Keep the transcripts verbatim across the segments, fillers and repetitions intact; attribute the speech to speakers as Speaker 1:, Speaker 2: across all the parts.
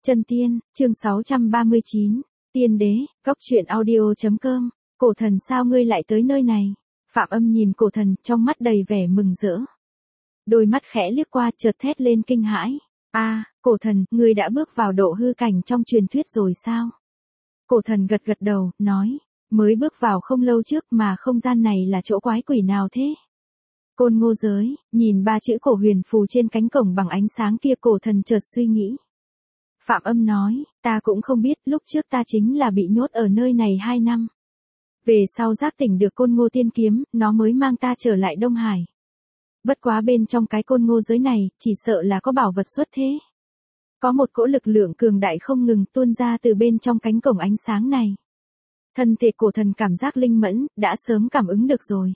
Speaker 1: Chân tiên, chương sáu trăm ba mươi chín, tiên đế, góc truyện audio.com, cổ thần sao ngươi lại tới nơi này? Phạm Âm nhìn cổ thần, trong mắt đầy vẻ mừng rỡ. Đôi mắt khẽ liếc qua, chợt thét lên kinh hãi. A, à, cổ thần, ngươi đã bước vào độ hư cảnh trong truyền thuyết rồi sao? Cổ thần gật gật đầu, nói, mới bước vào không lâu trước mà không gian này là chỗ quái quỷ nào thế? Côn Ngô giới, nhìn ba chữ cổ huyền phù trên cánh cổng bằng ánh sáng kia, cổ thần chợt suy nghĩ. Phạm Âm nói, ta cũng không biết, lúc trước ta chính là bị nhốt ở nơi này hai năm. Về sau giác tỉnh được Côn Ngô tiên kiếm, nó mới mang ta trở lại Đông Hải. Bất quá bên trong cái Côn Ngô giới này, chỉ sợ là có bảo vật xuất thế. Có một cỗ lực lượng cường đại không ngừng tuôn ra từ bên trong cánh cổng ánh sáng này. Thân thể cổ thần cảm giác linh mẫn, đã sớm cảm ứng được rồi.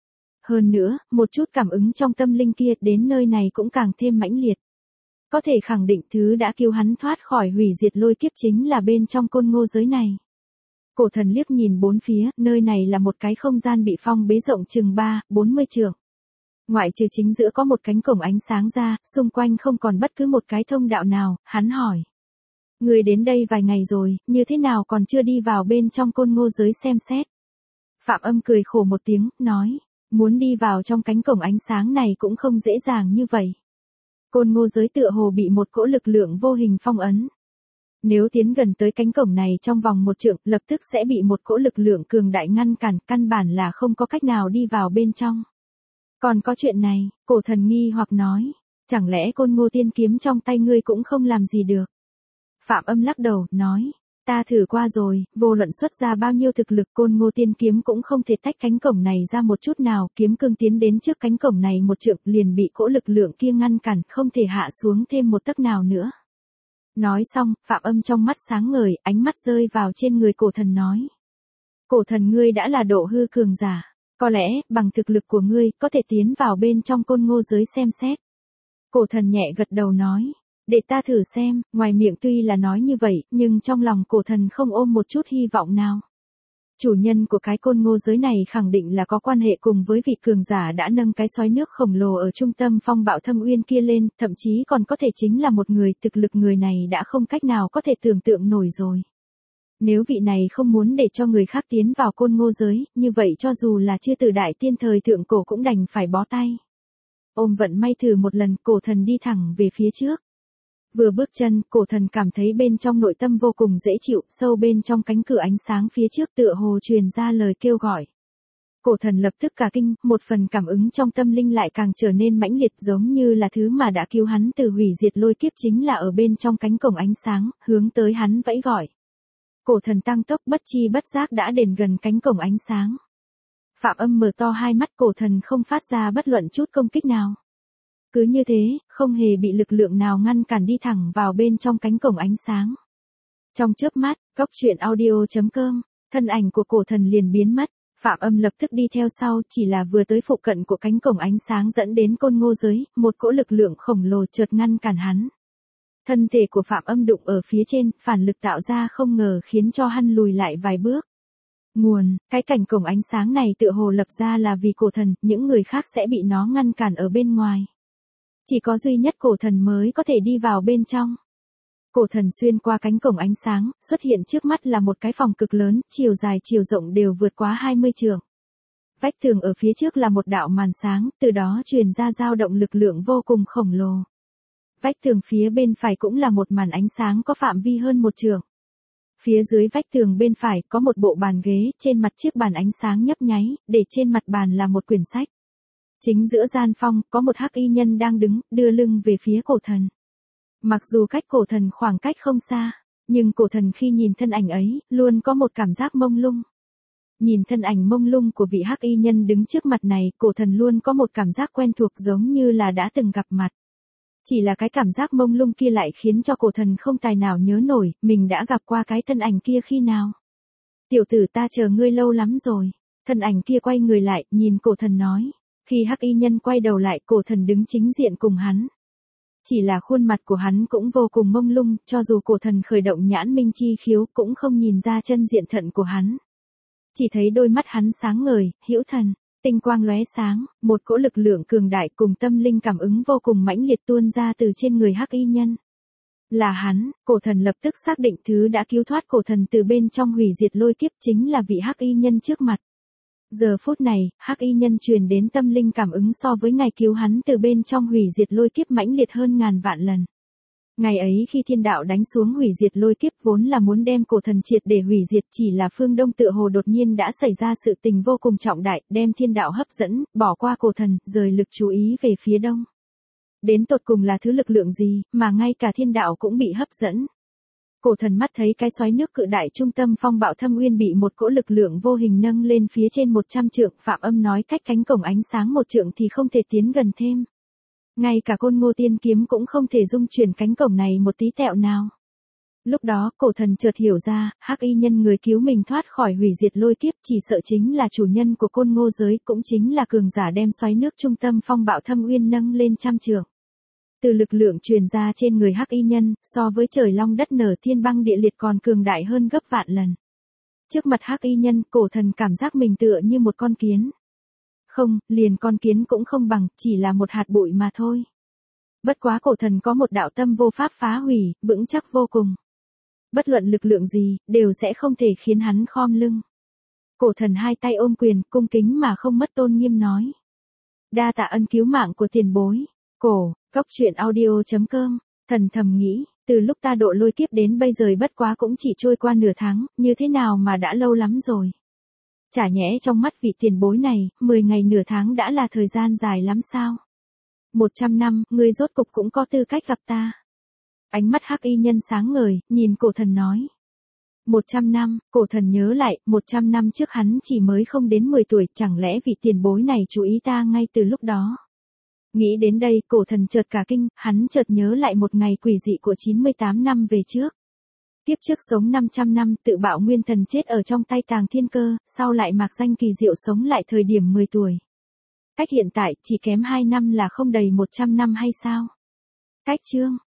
Speaker 1: Hơn nữa, một chút cảm ứng trong tâm linh kia đến nơi này cũng càng thêm mãnh liệt. Có thể khẳng định thứ đã cứu hắn thoát khỏi hủy diệt lôi kiếp chính là bên trong Côn Ngô giới này. Cổ thần liếc nhìn bốn phía, nơi này là một cái không gian bị phong bế rộng chừng ba, bốn mươi trượng. Ngoại trừ chính giữa có một cánh cổng ánh sáng ra, xung quanh không còn bất cứ một cái thông đạo nào, hắn hỏi. Người đến đây vài ngày rồi, như thế nào còn chưa đi vào bên trong Côn Ngô giới xem xét? Phạm Âm cười khổ một tiếng, nói, muốn đi vào trong cánh cổng ánh sáng này cũng không dễ dàng như vậy. Côn Ngô giới tựa hồ bị một cỗ lực lượng vô hình phong ấn. Nếu tiến gần tới cánh cổng này trong vòng một trượng, lập tức sẽ bị một cỗ lực lượng cường đại ngăn cản, căn bản là không có cách nào đi vào bên trong. Còn có chuyện này, cổ thần nghi hoặc nói, chẳng lẽ Côn Ngô tiên kiếm trong tay ngươi cũng không làm gì được? Phạm Âm lắc đầu, nói, ta thử qua rồi, vô luận xuất ra bao nhiêu thực lực, Côn Ngô tiên kiếm cũng không thể tách cánh cổng này ra một chút nào, kiếm cương tiến đến trước cánh cổng này một trượng liền bị cỗ lực lượng kia ngăn cản, không thể hạ xuống thêm một tấc nào nữa. Nói xong, Phạm Âm trong mắt sáng ngời, ánh mắt rơi vào trên người cổ thần nói. Cổ thần ngươi đã là độ hư cường giả, có lẽ, bằng thực lực của ngươi, có thể tiến vào bên trong Côn Ngô giới xem xét. Cổ thần nhẹ gật đầu nói. Để ta thử xem, ngoài miệng tuy là nói như vậy, nhưng trong lòng cổ thần không ôm một chút hy vọng nào. Chủ nhân của cái Côn Ngô giới này khẳng định là có quan hệ cùng với vị cường giả đã nâng cái xoáy nước khổng lồ ở trung tâm phong bạo thâm uyên kia lên, thậm chí còn có thể chính là một người, thực lực người này đã không cách nào có thể tưởng tượng nổi rồi. Nếu vị này không muốn để cho người khác tiến vào Côn Ngô giới, như vậy cho dù là chư tử đại tiên thời thượng cổ cũng đành phải bó tay. Ôm vận may thử một lần, cổ thần đi thẳng về phía trước. Vừa bước chân, cổ thần cảm thấy bên trong nội tâm vô cùng dễ chịu, sâu bên trong cánh cửa ánh sáng phía trước tựa hồ truyền ra lời kêu gọi. Cổ thần lập tức cả kinh, một phần cảm ứng trong tâm linh lại càng trở nên mãnh liệt, giống như là thứ mà đã cứu hắn từ hủy diệt lôi kiếp chính là ở bên trong cánh cổng ánh sáng, hướng tới hắn vẫy gọi. Cổ thần tăng tốc, bất chi bất giác đã đến gần cánh cổng ánh sáng. Phạm Âm mở to hai mắt, cổ thần không phát ra bất luận chút công kích nào. Cứ như thế, không hề bị lực lượng nào ngăn cản đi thẳng vào bên trong cánh cổng ánh sáng. Trong chớp mắt, góc truyện audio.com, thân ảnh của cổ thần liền biến mất, Phạm Âm lập tức đi theo sau, chỉ là vừa tới phụ cận của cánh cổng ánh sáng dẫn đến Côn Ngô giới, một cỗ lực lượng khổng lồ chợt ngăn cản hắn. Thân thể của Phạm Âm đụng ở phía trên, phản lực tạo ra không ngờ khiến cho hắn lùi lại vài bước. Nguồn, cái cảnh cổng ánh sáng này tựa hồ lập ra là vì cổ thần, những người khác sẽ bị nó ngăn cản ở bên ngoài. Chỉ có duy nhất cổ thần mới có thể đi vào bên trong. Cổ thần xuyên qua cánh cổng ánh sáng, xuất hiện trước mắt là một cái phòng cực lớn, chiều dài chiều rộng đều vượt quá hai mươi trượng. Vách tường ở phía trước là một đạo màn sáng, từ đó truyền ra dao động lực lượng vô cùng khổng lồ. Vách tường phía bên phải cũng là một màn ánh sáng có phạm vi hơn một trượng. Phía dưới vách tường bên phải có một bộ bàn ghế, trên mặt chiếc bàn ánh sáng nhấp nháy, để trên mặt bàn là một quyển sách. Chính giữa gian phong, có một hắc y nhân đang đứng, đưa lưng về phía cổ thần. Mặc dù cách cổ thần khoảng cách không xa, nhưng cổ thần khi nhìn thân ảnh ấy, luôn có một cảm giác mông lung. Nhìn thân ảnh mông lung của vị hắc y nhân đứng trước mặt này, cổ thần luôn có một cảm giác quen thuộc giống như là đã từng gặp mặt. Chỉ là cái cảm giác mông lung kia lại khiến cho cổ thần không tài nào nhớ nổi, mình đã gặp qua cái thân ảnh kia khi nào. Tiểu tử, ta chờ ngươi lâu lắm rồi. Thân ảnh kia quay người lại, nhìn cổ thần nói. Khi hắc y nhân quay đầu lại, cổ thần đứng chính diện cùng hắn. Chỉ là khuôn mặt của hắn cũng vô cùng mông lung, cho dù cổ thần khởi động nhãn minh chi khiếu cũng không nhìn ra chân diện thận của hắn. Chỉ thấy đôi mắt hắn sáng ngời, hữu thần, tinh quang lóe sáng, một cỗ lực lượng cường đại cùng tâm linh cảm ứng vô cùng mãnh liệt tuôn ra từ trên người hắc y nhân. Là hắn, cổ thần lập tức xác định thứ đã cứu thoát cổ thần từ bên trong hủy diệt lôi kiếp chính là vị hắc y nhân trước mặt. Giờ phút này, hắc y nhân truyền đến tâm linh cảm ứng so với ngày cứu hắn từ bên trong hủy diệt lôi kiếp mãnh liệt hơn ngàn vạn lần. Ngày ấy khi thiên đạo đánh xuống hủy diệt lôi kiếp vốn là muốn đem cổ thần triệt để hủy diệt, chỉ là phương Đông tựa hồ đột nhiên đã xảy ra sự tình vô cùng trọng đại, đem thiên đạo hấp dẫn, bỏ qua cổ thần, rời lực chú ý về phía đông. Đến tột cùng là thứ lực lượng gì, mà ngay cả thiên đạo cũng bị hấp dẫn. Cổ thần mắt thấy cái xoáy nước cự đại trung tâm phong bạo thâm uyên bị một cỗ lực lượng vô hình nâng lên phía trên một trăm trượng, Phạm Âm nói cách cánh cổng ánh sáng một trượng thì không thể tiến gần thêm. Ngay cả Côn Ngô Tiên kiếm cũng không thể dung chuyển cánh cổng này một tí tẹo nào. Lúc đó, cổ thần chợt hiểu ra, hắc y nhân người cứu mình thoát khỏi hủy diệt lôi kiếp chỉ sợ chính là chủ nhân của Côn Ngô giới, cũng chính là cường giả đem xoáy nước trung tâm phong bạo thâm uyên nâng lên trăm trượng. Từ lực lượng truyền ra trên người hắc y nhân, so với trời long đất nở thiên băng địa liệt còn cường đại hơn gấp vạn lần. Trước mặt hắc y nhân, cổ thần cảm giác mình tựa như một con kiến. Không, liền con kiến cũng không bằng, chỉ là một hạt bụi mà thôi. Bất quá cổ thần có một đạo tâm vô pháp phá hủy, vững chắc vô cùng. Bất luận lực lượng gì, đều sẽ không thể khiến hắn khom lưng. Cổ thần hai tay ôm quyền, cung kính mà không mất tôn nghiêm nói. Đa tạ ân cứu mạng của tiền bối. Cổ, Cốc Truyện Audio chấm com, thần thầm nghĩ, từ lúc ta độ lôi kiếp đến bây giờ bất quá cũng chỉ trôi qua nửa tháng, như thế nào mà đã lâu lắm rồi. Chả nhẽ trong mắt vị tiền bối này, mười ngày nửa tháng đã là thời gian dài lắm sao? Một trăm năm, ngươi rốt cục cũng có tư cách gặp ta. Ánh mắt hắc y nhân sáng ngời, nhìn cổ thần nói. Một trăm năm, cổ thần nhớ lại, một trăm năm trước hắn chỉ mới không đến mười tuổi, chẳng lẽ vị tiền bối này chú ý ta ngay từ lúc đó. Nghĩ đến đây, cổ thần chợt cả kinh, hắn chợt nhớ lại một ngày quỷ dị của chín mươi tám năm về trước. Kiếp trước sống năm trăm năm, tự bạo nguyên thần chết ở trong tay Tàng Thiên Cơ, sau lại mạc danh kỳ diệu sống lại thời điểm mười tuổi. Cách hiện tại, chỉ kém hai năm là không đầy một trăm năm hay sao? Cách chương